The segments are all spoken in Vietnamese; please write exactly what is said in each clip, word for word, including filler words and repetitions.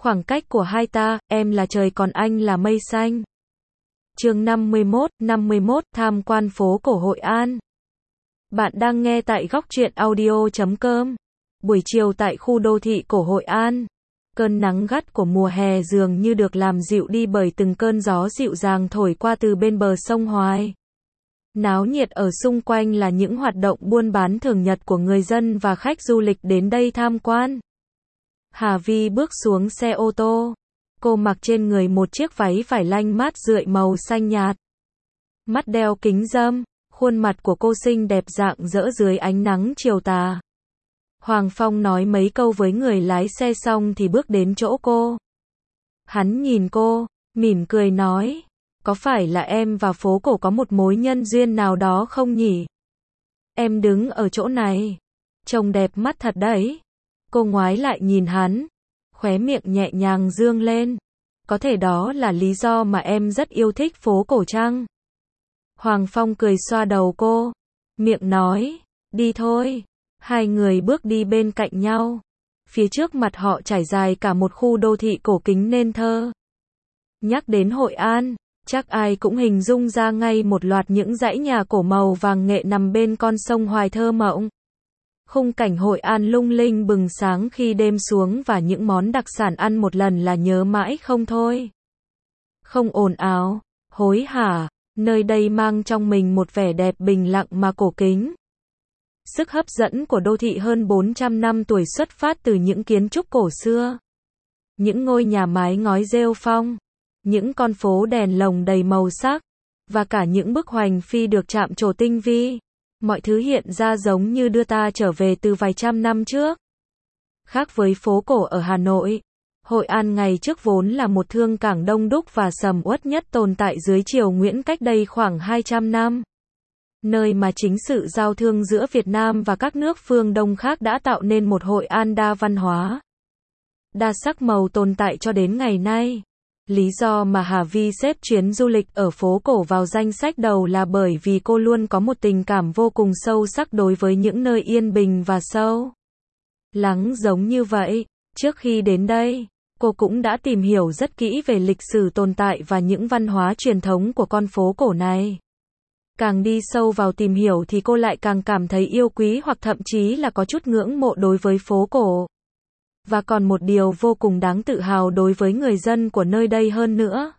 Khoảng cách của hai ta, em là trời còn anh là mây xanh. Chương năm mươi mốt, năm mươi mốt, tham quan phố cổ Hội An. Bạn đang nghe tại góc truyện audio chấm com. Buổi chiều tại khu đô thị cổ Hội An. Cơn nắng gắt của mùa hè dường như được làm dịu đi bởi từng cơn gió dịu dàng thổi qua từ bên bờ sông Hoài. Náo nhiệt ở xung quanh là những hoạt động buôn bán thường nhật của người dân và khách du lịch đến đây tham quan. Hà Vi bước xuống xe ô tô. Cô mặc trên người một chiếc váy vải lanh mát rượi màu xanh nhạt. Mắt đeo kính râm, khuôn mặt của cô xinh đẹp rạng rỡ dưới ánh nắng chiều tà. Hoàng Phong nói mấy câu với người lái xe xong thì bước đến chỗ cô. Hắn nhìn cô, mỉm cười nói, có phải là em và phố cổ có một mối nhân duyên nào đó không nhỉ? Em đứng ở chỗ này, trông đẹp mắt thật đấy. Cô ngoái lại nhìn hắn, khóe miệng nhẹ nhàng dương lên. Có thể đó là lý do mà em rất yêu thích phố cổ chăng? Hoàng Phong cười xoa đầu cô, miệng nói, đi thôi. Hai người bước đi bên cạnh nhau. Phía trước mặt họ trải dài cả một khu đô thị cổ kính nên thơ. Nhắc đến Hội An, chắc ai cũng hình dung ra ngay một loạt những dãy nhà cổ màu vàng nghệ nằm bên con sông Hoài thơ mộng. Khung cảnh Hội An lung linh bừng sáng khi đêm xuống và những món đặc sản ăn một lần là nhớ mãi không thôi. Không ồn ào, hối hả, nơi đây mang trong mình một vẻ đẹp bình lặng mà cổ kính. Sức hấp dẫn của đô thị hơn bốn trăm năm tuổi xuất phát từ những kiến trúc cổ xưa. Những ngôi nhà mái ngói rêu phong, những con phố đèn lồng đầy màu sắc, và cả những bức hoành phi được chạm trổ tinh vi. Mọi thứ hiện ra giống như đưa ta trở về từ vài trăm năm trước. Khác với phố cổ ở Hà Nội, Hội An ngày trước vốn là một thương cảng đông đúc và sầm uất nhất tồn tại dưới triều Nguyễn cách đây khoảng hai trăm năm. Nơi mà chính sự giao thương giữa Việt Nam và các nước phương Đông khác đã tạo nên một Hội An đa văn hóa, đa sắc màu tồn tại cho đến ngày nay. Lý do mà Hà Vi xếp chuyến du lịch ở phố cổ vào danh sách đầu là bởi vì cô luôn có một tình cảm vô cùng sâu sắc đối với những nơi yên bình và sâu lắng giống như vậy. Trước khi đến đây, cô cũng đã tìm hiểu rất kỹ về lịch sử tồn tại và những văn hóa truyền thống của con phố cổ này. Càng đi sâu vào tìm hiểu thì cô lại càng cảm thấy yêu quý hoặc thậm chí là có chút ngưỡng mộ đối với phố cổ. Và còn một điều vô cùng đáng tự hào đối với người dân của nơi đây hơn nữa.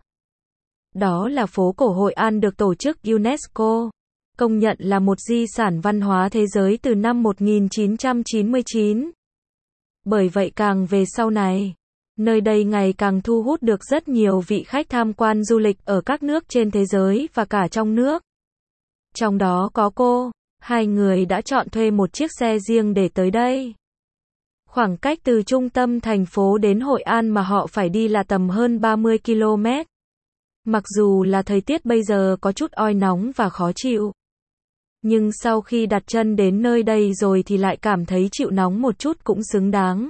Đó là phố cổ Hội An được tổ chức UNESCO công nhận là một di sản văn hóa thế giới từ năm một nghìn chín trăm chín mươi chín. Bởi vậy càng về sau này, nơi đây ngày càng thu hút được rất nhiều vị khách tham quan du lịch ở các nước trên thế giới và cả trong nước. Trong đó có cô, hai người đã chọn thuê một chiếc xe riêng để tới đây. Khoảng cách từ trung tâm thành phố đến Hội An mà họ phải đi là tầm hơn ba mươi ki lô mét. Mặc dù là thời tiết bây giờ có chút oi nóng và khó chịu, nhưng sau khi đặt chân đến nơi đây rồi thì lại cảm thấy chịu nóng một chút cũng xứng đáng.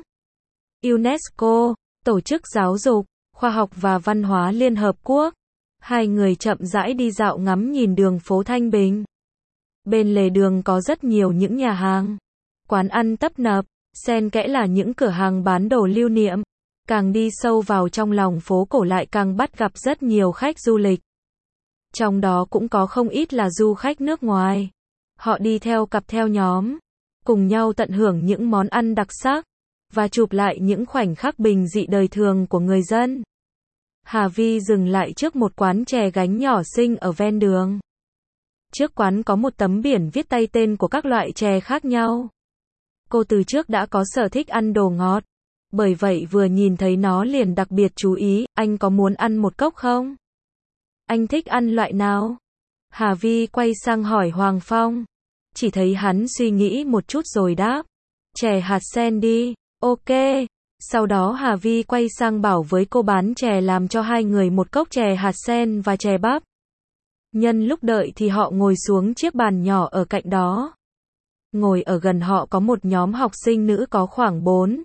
UNESCO, Tổ chức Giáo dục, Khoa học và Văn hóa Liên Hợp Quốc. Hai người chậm rãi đi dạo ngắm nhìn đường phố thanh bình. Bên lề đường có rất nhiều những nhà hàng, quán ăn tấp nập, xen kẽ là những cửa hàng bán đồ lưu niệm. Càng đi sâu vào trong lòng phố cổ lại càng bắt gặp rất nhiều khách du lịch. Trong đó cũng có không ít là du khách nước ngoài. Họ đi theo cặp theo nhóm, cùng nhau tận hưởng những món ăn đặc sắc, và chụp lại những khoảnh khắc bình dị đời thường của người dân. Hà Vi dừng lại trước một quán chè gánh nhỏ xinh ở ven đường. Trước quán có một tấm biển viết tay tên của các loại chè khác nhau. Cô từ trước đã có sở thích ăn đồ ngọt, bởi vậy vừa nhìn thấy nó liền đặc biệt chú ý, anh có muốn ăn một cốc không? Anh thích ăn loại nào? Hà Vi quay sang hỏi Hoàng Phong. Chỉ thấy hắn suy nghĩ một chút rồi đáp, chè hạt sen đi, ok. Sau đó Hà Vi quay sang bảo với cô bán chè làm cho hai người một cốc chè hạt sen và chè bắp. Nhân lúc đợi thì họ ngồi xuống chiếc bàn nhỏ ở cạnh đó. Ngồi ở gần họ có một nhóm học sinh nữ có khoảng bốn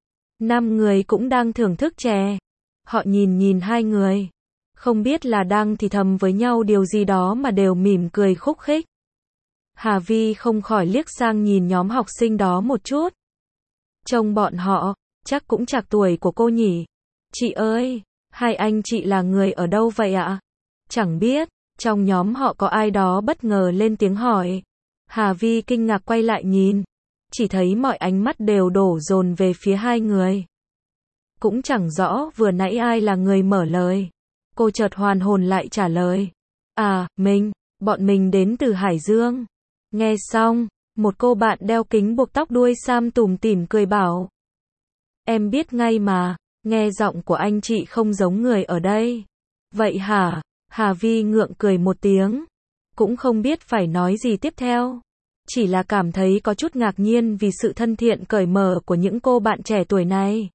năm người cũng đang thưởng thức chè. Họ nhìn nhìn hai người, không biết là đang thì thầm với nhau điều gì đó mà đều mỉm cười khúc khích. Hà Vi không khỏi liếc sang nhìn nhóm học sinh đó một chút. Trông bọn họ, chắc cũng trạc tuổi của cô nhỉ. Chị ơi, hai anh chị là người ở đâu vậy ạ? Chẳng biết, trong nhóm họ có ai đó bất ngờ lên tiếng hỏi. Hà Vi kinh ngạc quay lại nhìn, chỉ thấy mọi ánh mắt đều đổ dồn về phía hai người. Cũng chẳng rõ vừa nãy ai là người mở lời. Cô chợt hoàn hồn lại trả lời. À, mình, bọn mình đến từ Hải Dương. Nghe xong, một cô bạn đeo kính buộc tóc đuôi sam tủm tỉm cười bảo. Em biết ngay mà, nghe giọng của anh chị không giống người ở đây. Vậy hả? Hà Vi ngượng cười một tiếng. Cũng không biết phải nói gì tiếp theo. Chỉ là cảm thấy có chút ngạc nhiên vì sự thân thiện cởi mở của những cô bạn trẻ tuổi này.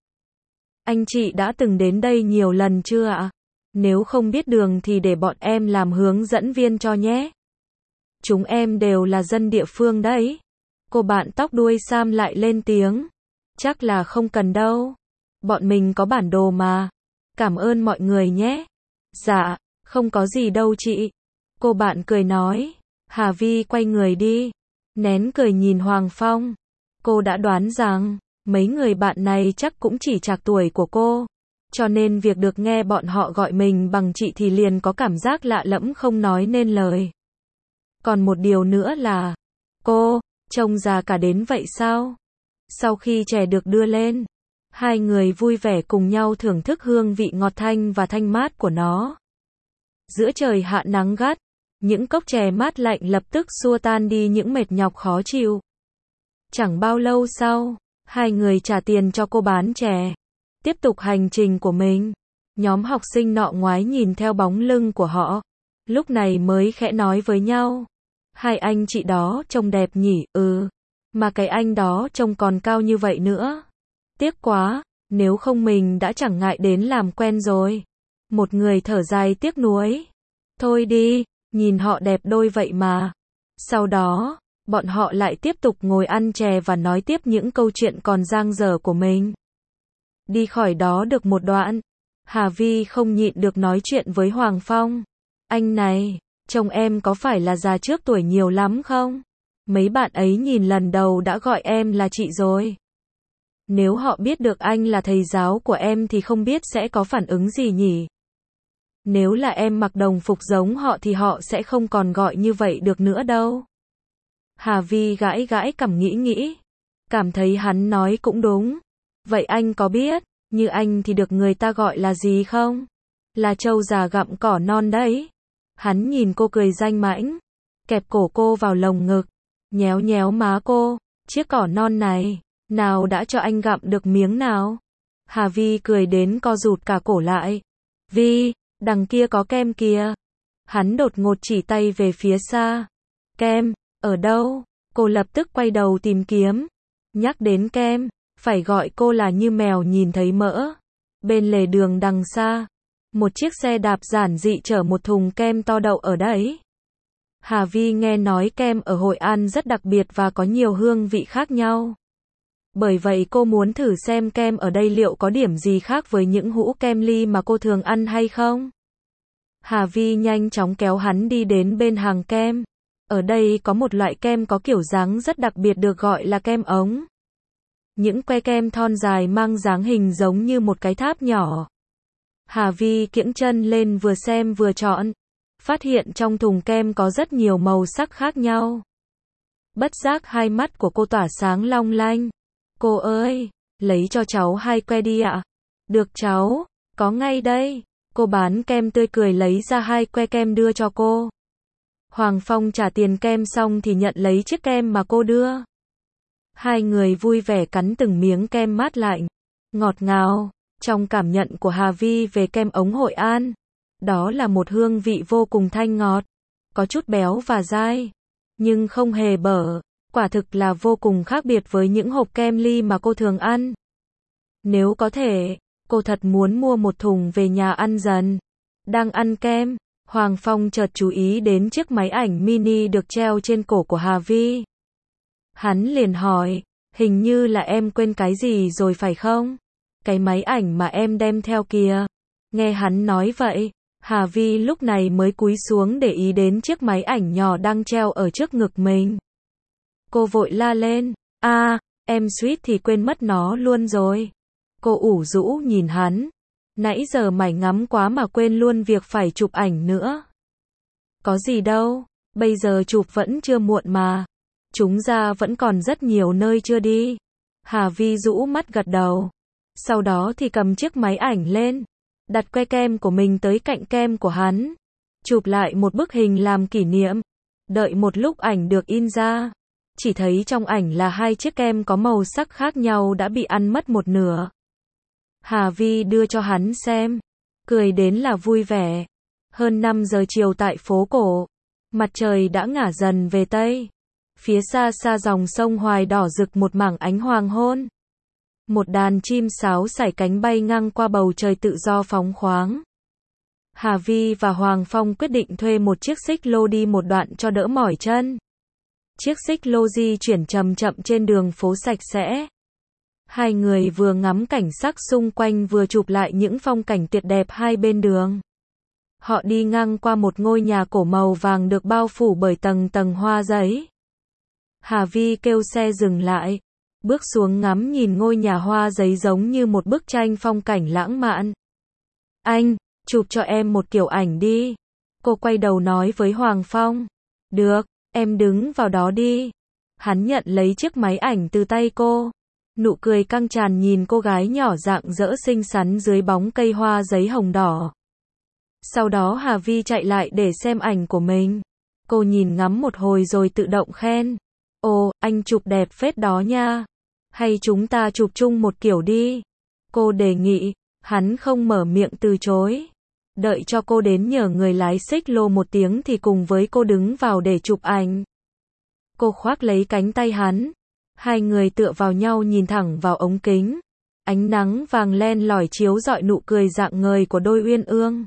Anh chị đã từng đến đây nhiều lần chưa ạ? Nếu không biết đường thì để bọn em làm hướng dẫn viên cho nhé. Chúng em đều là dân địa phương đấy. Cô bạn tóc đuôi sam lại lên tiếng. Chắc là không cần đâu. Bọn mình có bản đồ mà. Cảm ơn mọi người nhé. Dạ, không có gì đâu chị. Cô bạn cười nói. Hà Vi quay người đi. Nén cười nhìn Hoàng Phong. Cô đã đoán rằng, mấy người bạn này chắc cũng chỉ trạc tuổi của cô. Cho nên việc được nghe bọn họ gọi mình bằng chị thì liền có cảm giác lạ lẫm không nói nên lời. Còn một điều nữa là, cô, trông già cả đến vậy sao? Sau khi chè được đưa lên, hai người vui vẻ cùng nhau thưởng thức hương vị ngọt thanh và thanh mát của nó. Giữa trời hạ nắng gắt, những cốc chè mát lạnh lập tức xua tan đi những mệt nhọc khó chịu. Chẳng bao lâu sau, hai người trả tiền cho cô bán chè. Tiếp tục hành trình của mình. Nhóm học sinh nọ ngoái nhìn theo bóng lưng của họ. Lúc này mới khẽ nói với nhau. Hai anh chị đó trông đẹp nhỉ, ừ. Mà cái anh đó trông còn cao như vậy nữa. Tiếc quá, nếu không mình đã chẳng ngại đến làm quen rồi. Một người thở dài tiếc nuối. Thôi đi, nhìn họ đẹp đôi vậy mà. Sau đó, bọn họ lại tiếp tục ngồi ăn chè và nói tiếp những câu chuyện còn dang dở của mình. Đi khỏi đó được một đoạn, Hà Vi không nhịn được nói chuyện với Hoàng Phong. Anh này, trông em có phải là già trước tuổi nhiều lắm không? Mấy bạn ấy nhìn lần đầu đã gọi em là chị rồi. Nếu họ biết được anh là thầy giáo của em thì không biết sẽ có phản ứng gì nhỉ? Nếu là em mặc đồng phục giống họ thì họ sẽ không còn gọi như vậy được nữa đâu. Hà Vi gãi gãi cằm nghĩ nghĩ. Cảm thấy hắn nói cũng đúng. Vậy anh có biết, như anh thì được người ta gọi là gì không? Là trâu già gặm cỏ non đấy. Hắn nhìn cô cười danh mãnh, kẹp cổ cô vào lồng ngực, nhéo nhéo má cô, chiếc cỏ non này, nào đã cho anh gặm được miếng nào? Hà Vi cười đến co rụt cả cổ lại. Vi, đằng kia có kem kìa. Hắn đột ngột chỉ tay về phía xa. Kem, ở đâu? Cô lập tức quay đầu tìm kiếm. Nhắc đến kem, phải gọi cô là như mèo nhìn thấy mỡ. Bên lề đường đằng xa, một chiếc xe đạp giản dị chở một thùng kem to đậu ở đấy. Hà Vi nghe nói kem ở Hội An rất đặc biệt và có nhiều hương vị khác nhau. Bởi vậy cô muốn thử xem kem ở đây liệu có điểm gì khác với những hũ kem ly mà cô thường ăn hay không. Hà Vi nhanh chóng kéo hắn đi đến bên hàng kem. Ở đây có một loại kem có kiểu dáng rất đặc biệt được gọi là kem ống. Những que kem thon dài mang dáng hình giống như một cái tháp nhỏ. Hà Vi kiễng chân lên vừa xem vừa chọn. Phát hiện trong thùng kem có rất nhiều màu sắc khác nhau. Bất giác hai mắt của cô tỏa sáng long lanh. Cô ơi, lấy cho cháu hai que đi ạ. Được cháu, có ngay đây. Cô bán kem tươi cười lấy ra hai que kem đưa cho cô. Hoàng Phong trả tiền kem xong thì nhận lấy chiếc kem mà cô đưa. Hai người vui vẻ cắn từng miếng kem mát lạnh, ngọt ngào. Trong cảm nhận của Hà Vi về kem ống Hội An, đó là một hương vị vô cùng thanh ngọt, có chút béo và dai, nhưng không hề bở, quả thực là vô cùng khác biệt với những hộp kem ly mà cô thường ăn. Nếu có thể, cô thật muốn mua một thùng về nhà ăn dần. Đang ăn kem, Hoàng Phong chợt chú ý đến chiếc máy ảnh mini được treo trên cổ của Hà Vi. Hắn liền hỏi, hình như là em quên cái gì rồi phải không? Cái máy ảnh mà em đem theo kìa. Nghe hắn nói vậy, Hà Vi lúc này mới cúi xuống để ý đến chiếc máy ảnh nhỏ đang treo ở trước ngực mình. Cô vội la lên, a, à, em suýt thì quên mất nó luôn rồi. Cô ủ rũ nhìn hắn. Nãy giờ mải ngắm quá mà quên luôn việc phải chụp ảnh nữa. Có gì đâu, bây giờ chụp vẫn chưa muộn mà. Chúng ra vẫn còn rất nhiều nơi chưa đi. Hà Vi rũ mắt gật đầu. Sau đó thì cầm chiếc máy ảnh lên, đặt que kem của mình tới cạnh kem của hắn, chụp lại một bức hình làm kỷ niệm. Đợi một lúc ảnh được in ra, chỉ thấy trong ảnh là hai chiếc kem có màu sắc khác nhau đã bị ăn mất một nửa. Hà Vi đưa cho hắn xem, cười đến là vui vẻ. Hơn năm giờ chiều tại phố cổ, mặt trời đã ngả dần về tây. Phía xa xa dòng sông Hoài đỏ rực một mảng ánh hoàng hôn. Một đàn chim sáo sải cánh bay ngang qua bầu trời tự do phóng khoáng. Hà Vi và Hoàng Phong quyết định thuê một chiếc xích lô đi một đoạn cho đỡ mỏi chân. Chiếc xích lô di chuyển chậm chậm trên đường phố sạch sẽ. Hai người vừa ngắm cảnh sắc xung quanh vừa chụp lại những phong cảnh tuyệt đẹp hai bên đường. Họ đi ngang qua một ngôi nhà cổ màu vàng được bao phủ bởi tầng tầng hoa giấy. Hà Vi kêu xe dừng lại, bước xuống ngắm nhìn ngôi nhà hoa giấy giống như một bức tranh phong cảnh lãng mạn. Anh, chụp cho em một kiểu ảnh đi. Cô quay đầu nói với Hoàng Phong. Được, em đứng vào đó đi. Hắn nhận lấy chiếc máy ảnh từ tay cô. Nụ cười căng tràn nhìn cô gái nhỏ rạng rỡ xinh xắn dưới bóng cây hoa giấy hồng đỏ. Sau đó Hà Vi chạy lại để xem ảnh của mình. Cô nhìn ngắm một hồi rồi tự động khen. Ồ, anh chụp đẹp phết đó nha. Hay chúng ta chụp chung một kiểu đi. Cô đề nghị, hắn không mở miệng từ chối. Đợi cho cô đến nhờ người lái xích lô một tiếng thì cùng với cô đứng vào để chụp ảnh. Cô khoác lấy cánh tay hắn. Hai người tựa vào nhau nhìn thẳng vào ống kính. Ánh nắng vàng len lỏi chiếu rọi nụ cười rạng ngời của đôi uyên ương.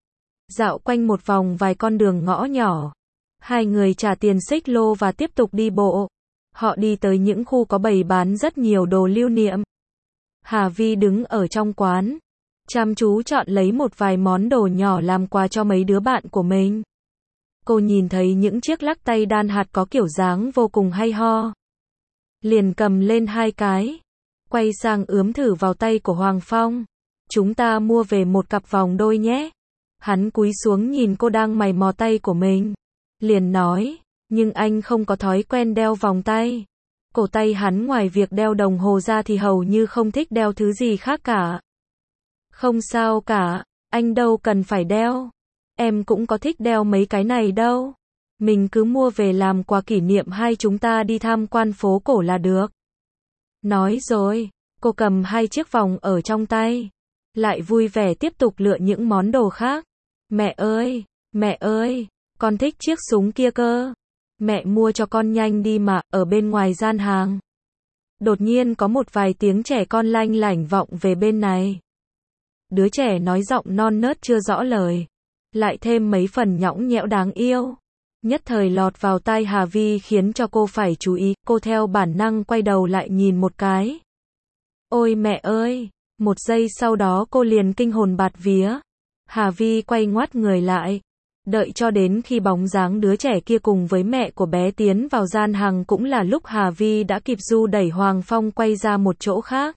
Dạo quanh một vòng vài con đường ngõ nhỏ. Hai người trả tiền xích lô và tiếp tục đi bộ. Họ đi tới những khu có bày bán rất nhiều đồ lưu niệm. Hà Vi đứng ở trong quán, chăm chú chọn lấy một vài món đồ nhỏ làm quà cho mấy đứa bạn của mình. Cô nhìn thấy những chiếc lắc tay đan hạt có kiểu dáng vô cùng hay ho. Liền cầm lên hai cái, quay sang ướm thử vào tay của Hoàng Phong. Chúng ta mua về một cặp vòng đôi nhé. Hắn cúi xuống nhìn cô đang mày mò tay của mình. Liền nói, nhưng anh không có thói quen đeo vòng tay. Cổ tay hắn ngoài việc đeo đồng hồ ra thì hầu như không thích đeo thứ gì khác cả. Không sao cả, anh đâu cần phải đeo. Em cũng có thích đeo mấy cái này đâu. Mình cứ mua về làm quà kỷ niệm hay chúng ta đi tham quan phố cổ là được. Nói rồi, cô cầm hai chiếc vòng ở trong tay. Lại vui vẻ tiếp tục lựa những món đồ khác. Mẹ ơi, mẹ ơi, con thích chiếc súng kia cơ. Mẹ mua cho con nhanh đi mà, ở bên ngoài gian hàng. Đột nhiên có một vài tiếng trẻ con lanh lảnh vọng về bên này. Đứa trẻ nói giọng non nớt chưa rõ lời. Lại thêm mấy phần nhõng nhẽo đáng yêu. Nhất thời lọt vào tai Hà Vi khiến cho cô phải chú ý. Cô theo bản năng quay đầu lại nhìn một cái. Ôi mẹ ơi! Một giây sau đó cô liền kinh hồn bạt vía. Hà Vi quay ngoắt người lại. Đợi cho đến khi bóng dáng đứa trẻ kia cùng với mẹ của bé tiến vào gian hàng cũng là lúc Hà Vi đã kịp du đẩy Hoàng Phong quay ra một chỗ khác.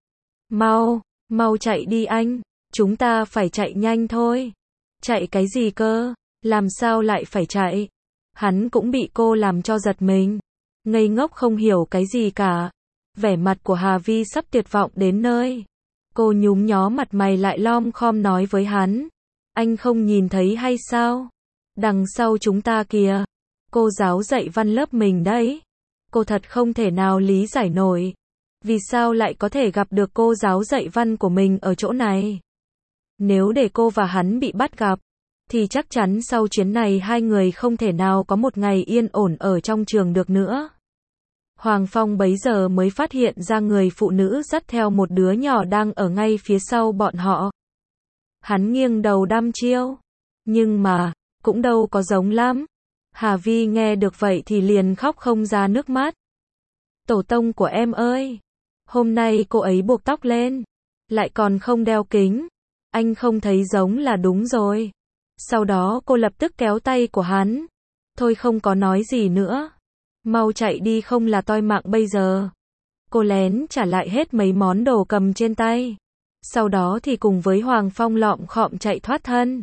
Mau, mau chạy đi anh, chúng ta phải chạy nhanh thôi. Chạy cái gì cơ, làm sao lại phải chạy? Hắn cũng bị cô làm cho giật mình. Ngây ngốc không hiểu cái gì cả. Vẻ mặt của Hà Vi sắp tuyệt vọng đến nơi. Cô nhúm nhó mặt mày lại lom khom nói với hắn. Anh không nhìn thấy hay sao? Đằng sau chúng ta kìa. Cô giáo dạy văn lớp mình đấy. Cô thật không thể nào lý giải nổi. Vì sao lại có thể gặp được cô giáo dạy văn của mình ở chỗ này? Nếu để cô và hắn bị bắt gặp, thì chắc chắn sau chuyến này hai người không thể nào có một ngày yên ổn ở trong trường được nữa. Hoàng Phong bấy giờ mới phát hiện ra người phụ nữ dắt theo một đứa nhỏ đang ở ngay phía sau bọn họ. Hắn nghiêng đầu đăm chiêu. Nhưng mà, cũng đâu có giống lắm. Hà Vi nghe được vậy thì liền khóc không ra nước mắt. Tổ tông của em ơi! Hôm nay cô ấy buộc tóc lên. Lại còn không đeo kính. Anh không thấy giống là đúng rồi. Sau đó cô lập tức kéo tay của hắn. Thôi không có nói gì nữa. Mau chạy đi không là toi mạng bây giờ. Cô lén trả lại hết mấy món đồ cầm trên tay. Sau đó thì cùng với Hoàng Phong lọm khọm chạy thoát thân.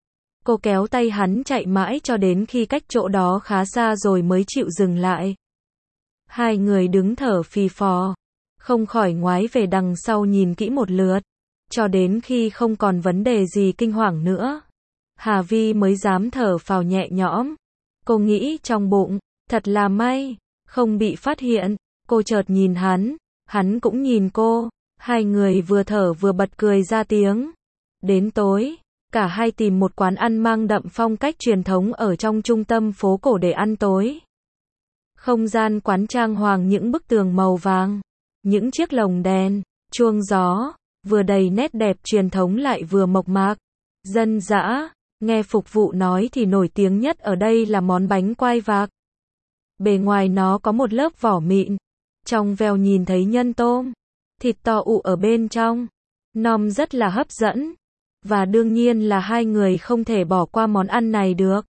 Cô kéo tay hắn chạy mãi cho đến khi cách chỗ đó khá xa rồi mới chịu dừng lại. Hai người đứng thở phì phò, không khỏi ngoái về đằng sau nhìn kỹ một lượt, cho đến khi không còn vấn đề gì kinh hoàng nữa. Hà Vi mới dám thở phào nhẹ nhõm. Cô nghĩ trong bụng, thật là may, không bị phát hiện. Cô chợt nhìn hắn, hắn cũng nhìn cô, hai người vừa thở vừa bật cười ra tiếng. Đến tối, cả hai tìm một quán ăn mang đậm phong cách truyền thống ở trong trung tâm phố cổ để ăn tối. Không gian quán trang hoàng những bức tường màu vàng, những chiếc lồng đèn, chuông gió, vừa đầy nét đẹp truyền thống lại vừa mộc mạc, dân dã. Nghe phục vụ nói thì nổi tiếng nhất ở đây là món bánh quai vạc. Bề ngoài nó có một lớp vỏ mịn, trong veo nhìn thấy nhân tôm, thịt to ụ ở bên trong, nom rất là hấp dẫn. Và đương nhiên là hai người không thể bỏ qua món ăn này được.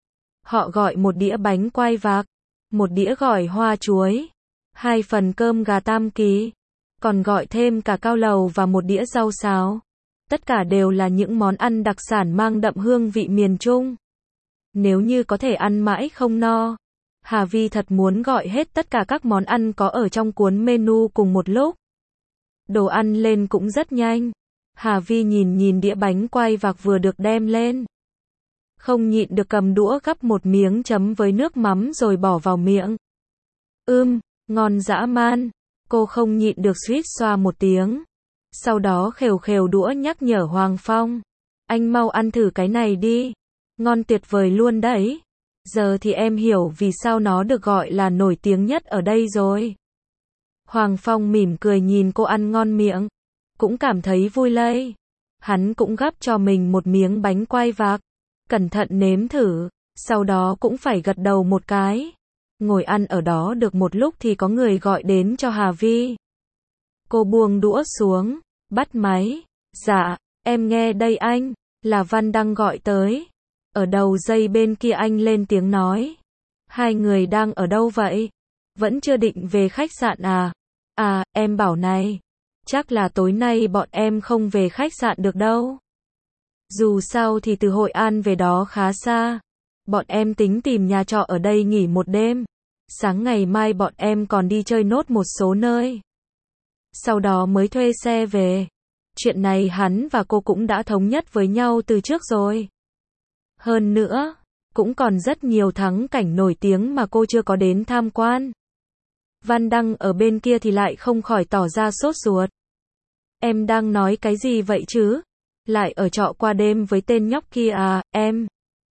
Họ gọi một đĩa bánh quai vạc, một đĩa gỏi hoa chuối, hai phần cơm gà tam kỳ, còn gọi thêm cả cao lầu và một đĩa rau xào. Tất cả đều là những món ăn đặc sản mang đậm hương vị miền Trung. Nếu như có thể ăn mãi không no, Hà Vi thật muốn gọi hết tất cả các món ăn có ở trong cuốn menu cùng một lúc. Đồ ăn lên cũng rất nhanh. Hà Vi nhìn nhìn đĩa bánh quai vạc vừa được đem lên, không nhịn được cầm đũa gắp một miếng chấm với nước mắm rồi bỏ vào miệng. Ưm, ngon dã man. Cô không nhịn được suýt xoa một tiếng. Sau đó khều khều đũa nhắc nhở Hoàng Phong. Anh mau ăn thử cái này đi. Ngon tuyệt vời luôn đấy. Giờ thì em hiểu vì sao nó được gọi là nổi tiếng nhất ở đây rồi. Hoàng Phong mỉm cười nhìn cô ăn ngon miệng, cũng cảm thấy vui lây. Hắn cũng gắp cho mình một miếng bánh quai vạc, cẩn thận nếm thử, sau đó cũng phải gật đầu một cái. Ngồi ăn ở đó được một lúc thì có người gọi đến cho Hà Vi. Cô buông đũa xuống, bắt máy. Dạ, em nghe đây anh, là Văn Đăng gọi tới. Ở đầu dây bên kia anh lên tiếng nói. Hai người đang ở đâu vậy? Vẫn chưa định về khách sạn à? À, em bảo này, chắc là tối nay bọn em không về khách sạn được đâu. Dù sao thì từ Hội An về đó khá xa. Bọn em tính tìm nhà trọ ở đây nghỉ một đêm. Sáng ngày mai bọn em còn đi chơi nốt một số nơi. Sau đó mới thuê xe về. Chuyện này hắn và cô cũng đã thống nhất với nhau từ trước rồi. Hơn nữa, cũng còn rất nhiều thắng cảnh nổi tiếng mà cô chưa có đến tham quan. Văn Đăng ở bên kia thì lại không khỏi tỏ ra sốt ruột. Em đang nói cái gì vậy chứ? Lại ở trọ qua đêm với tên nhóc kia à, em?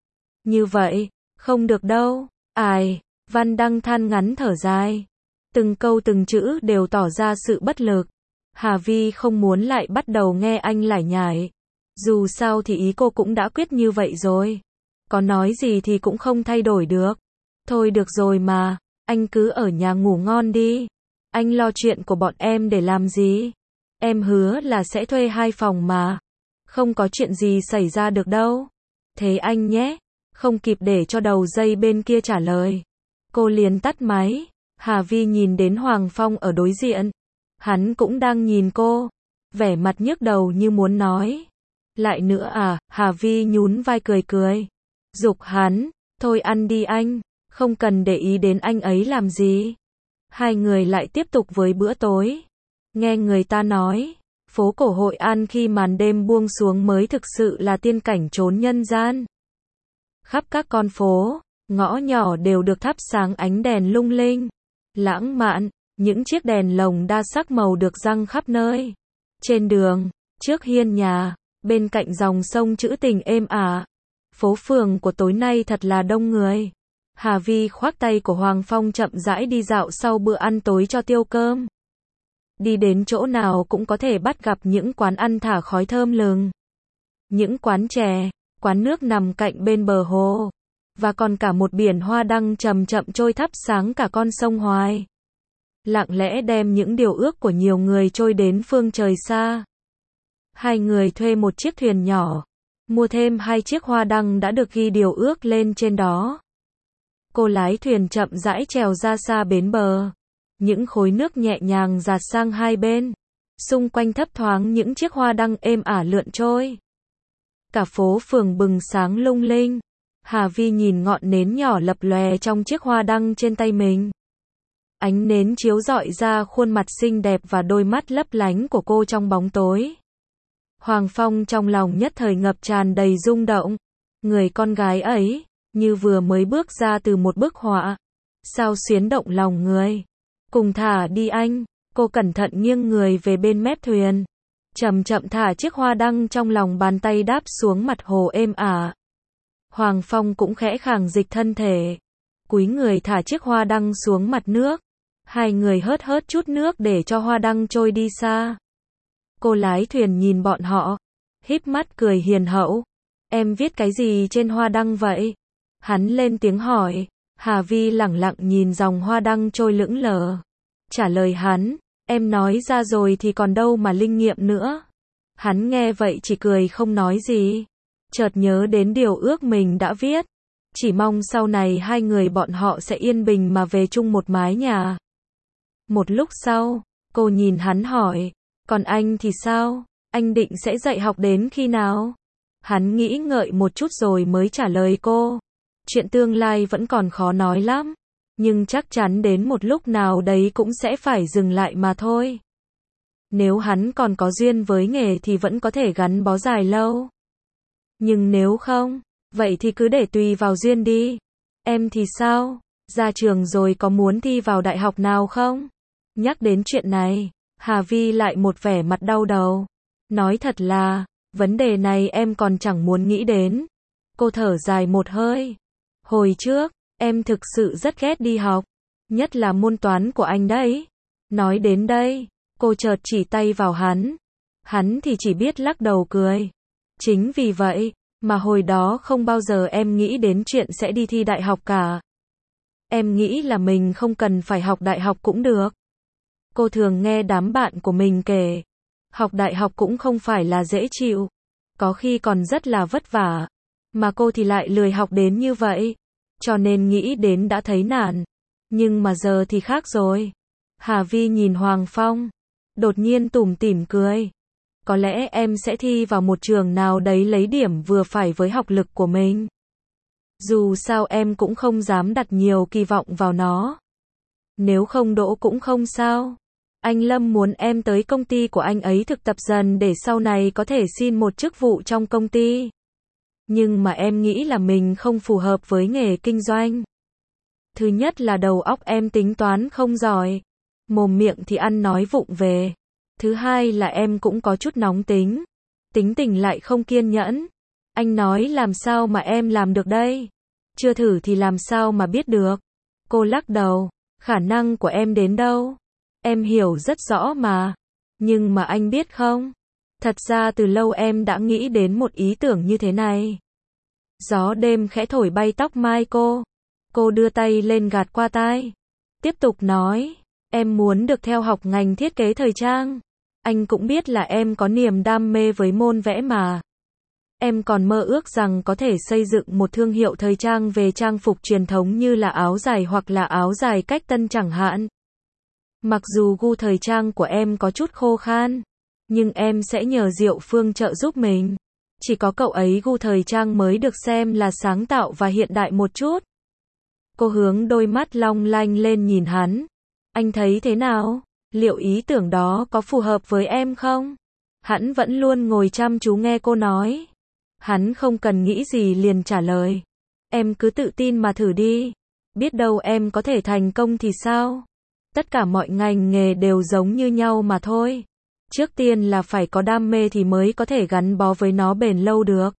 Như vậy, không được đâu. Ai? Văn Đăng than ngắn thở dài. Từng câu từng chữ đều tỏ ra sự bất lực. Hà Vi không muốn lại bắt đầu nghe anh lải nhải. Dù sao thì ý cô cũng đã quyết như vậy rồi. Có nói gì thì cũng không thay đổi được. Thôi được rồi mà, anh cứ ở nhà ngủ ngon đi. Anh lo chuyện của bọn em để làm gì? Em hứa là sẽ thuê hai phòng mà. Không có chuyện gì xảy ra được đâu. Thế anh nhé. Không kịp để cho đầu dây bên kia trả lời, cô liền tắt máy. Hà Vi nhìn đến Hoàng Phong ở đối diện. Hắn cũng đang nhìn cô, vẻ mặt nhức đầu như muốn nói. Lại nữa à? Hà Vi nhún vai cười cười, giục hắn, thôi ăn đi anh, không cần để ý đến anh ấy làm gì. Hai người lại tiếp tục với bữa tối. Nghe người ta nói, phố cổ Hội An khi màn đêm buông xuống mới thực sự là tiên cảnh chốn nhân gian. Khắp các con phố, ngõ nhỏ đều được thắp sáng ánh đèn lung linh, lãng mạn, những chiếc đèn lồng đa sắc màu được giăng khắp nơi. Trên đường, trước hiên nhà, bên cạnh dòng sông trữ tình êm ả. Phố phường của tối nay thật là đông người. Hà Vi khoác tay của Hoàng Phong chậm rãi đi dạo sau bữa ăn tối cho tiêu cơm. Đi đến chỗ nào cũng có thể bắt gặp những quán ăn thả khói thơm lừng. Những quán chè, quán nước nằm cạnh bên bờ hồ. Và còn cả một biển hoa đăng chậm chậm trôi thắp sáng cả con sông Hoài. Lặng lẽ đem những điều ước của nhiều người trôi đến phương trời xa. Hai người thuê một chiếc thuyền nhỏ, mua thêm hai chiếc hoa đăng đã được ghi điều ước lên trên đó. Cô lái thuyền chậm rãi trèo ra xa bến bờ. Những khối nước nhẹ nhàng dạt sang hai bên. xung quanh thấp thoáng những chiếc hoa đăng êm ả lượn trôi. Cả phố phường bừng sáng lung linh. Hà Vi nhìn ngọn nến nhỏ lập lòe trong chiếc hoa đăng trên tay mình. Ánh nến chiếu rọi ra khuôn mặt xinh đẹp và đôi mắt lấp lánh của cô trong bóng tối. Hoàng Phong trong lòng nhất thời ngập tràn đầy rung động. Người con gái ấy, như vừa mới bước ra từ một bức họa. Sao xuyến động lòng người. Cùng thả đi anh. Cô cẩn thận nghiêng người về bên mép thuyền. Chậm chậm thả chiếc hoa đăng trong lòng bàn tay đáp xuống mặt hồ êm ả. Hoàng Phong cũng khẽ khàng dịch thân thể. Cúi người thả chiếc hoa đăng xuống mặt nước. Hai người hớt hớt chút nước để cho hoa đăng trôi đi xa. Cô lái thuyền nhìn bọn họ. Híp mắt cười hiền hậu. Em viết cái gì trên hoa đăng vậy? Hắn lên tiếng hỏi. Hà Vi lẳng lặng nhìn dòng hoa đăng trôi lững lờ. Trả lời hắn. Em nói ra rồi thì còn đâu mà linh nghiệm nữa. Hắn nghe vậy chỉ cười không nói gì. Chợt nhớ đến điều ước mình đã viết. Chỉ mong sau này hai người bọn họ sẽ yên bình mà về chung một mái nhà. Một lúc sau, cô nhìn hắn hỏi. Còn anh thì sao? Anh định sẽ dạy học đến khi nào? Hắn nghĩ ngợi một chút rồi mới trả lời cô. Chuyện tương lai vẫn còn khó nói lắm. Nhưng chắc chắn đến một lúc nào đấy cũng sẽ phải dừng lại mà thôi. Nếu hắn còn có duyên với nghề thì vẫn có thể gắn bó dài lâu. Nhưng nếu không, vậy thì cứ để tùy vào duyên đi. Em thì sao? Ra trường rồi có muốn thi vào đại học nào không? Nhắc đến chuyện này, Hà Vi lại một vẻ mặt đau đầu. Nói thật là, vấn đề này em còn chẳng muốn nghĩ đến. Cô thở dài một hơi. Hồi trước, em thực sự rất ghét đi học. Nhất là môn toán của anh đấy. Nói đến đây, cô chợt chỉ tay vào hắn. Hắn thì chỉ biết lắc đầu cười. Chính vì vậy, mà hồi đó không bao giờ em nghĩ đến chuyện sẽ đi thi đại học cả. Em nghĩ là mình không cần phải học đại học cũng được. Cô thường nghe đám bạn của mình kể. Học đại học cũng không phải là dễ chịu. Có khi còn rất là vất vả. Mà cô thì lại lười học đến như vậy. Cho nên nghĩ đến đã thấy nản. Nhưng mà giờ thì khác rồi. Hà Vi nhìn Hoàng Phong. Đột nhiên tủm tỉm cười. Có lẽ em sẽ thi vào một trường nào đấy lấy điểm vừa phải với học lực của mình. Dù sao em cũng không dám đặt nhiều kỳ vọng vào nó. Nếu không đỗ cũng không sao. Anh Lâm muốn em tới công ty của anh ấy thực tập dần để sau này có thể xin một chức vụ trong công ty. Nhưng mà em nghĩ là mình không phù hợp với nghề kinh doanh. Thứ nhất là đầu óc em tính toán không giỏi. Mồm miệng thì ăn nói vụng về. Thứ hai là em cũng có chút nóng tính. Tính tình lại không kiên nhẫn. Anh nói làm sao mà em làm được đây? Chưa thử thì làm sao mà biết được? Cô lắc đầu. Khả năng của em đến đâu? Em hiểu rất rõ mà. Nhưng mà anh biết không? Thật ra từ lâu em đã nghĩ đến một ý tưởng như thế này. Gió đêm khẽ thổi bay tóc mai cô. Cô đưa tay lên gạt qua tai. Tiếp tục nói. Em muốn được theo học ngành thiết kế thời trang. Anh cũng biết là em có niềm đam mê với môn vẽ mà. Em còn mơ ước rằng có thể xây dựng một thương hiệu thời trang về trang phục truyền thống như là áo dài hoặc là áo dài cách tân chẳng hạn. Mặc dù gu thời trang của em có chút khô khan, nhưng em sẽ nhờ Diệu Phương trợ giúp mình. Chỉ có cậu ấy gu thời trang mới được xem là sáng tạo và hiện đại một chút. Cô hướng đôi mắt long lanh lên nhìn hắn. Anh thấy thế nào? Liệu ý tưởng đó có phù hợp với em không? Hắn vẫn luôn ngồi chăm chú nghe cô nói. Hắn không cần nghĩ gì liền trả lời. Em cứ tự tin mà thử đi. Biết đâu em có thể thành công thì sao? Tất cả mọi ngành nghề đều giống như nhau mà thôi. Trước tiên là phải có đam mê thì mới có thể gắn bó với nó bền lâu được.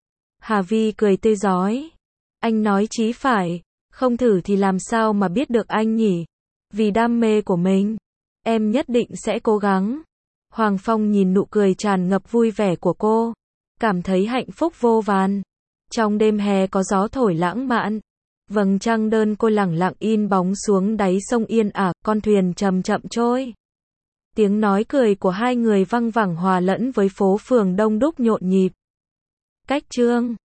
Hà Vi cười tươi rói. Anh nói chí phải. Không thử thì làm sao mà biết được anh nhỉ? Vì đam mê của mình, em nhất định sẽ cố gắng. Hoàng Phong nhìn nụ cười tràn ngập vui vẻ của cô, cảm thấy hạnh phúc vô vàn. Trong đêm hè có gió thổi lãng mạn, vầng trăng đơn cô lẳng lặng in bóng xuống đáy sông yên ả, con thuyền chậm chậm trôi. Tiếng nói cười của hai người văng vẳng hòa lẫn với phố phường đông đúc nhộn nhịp. Cách chương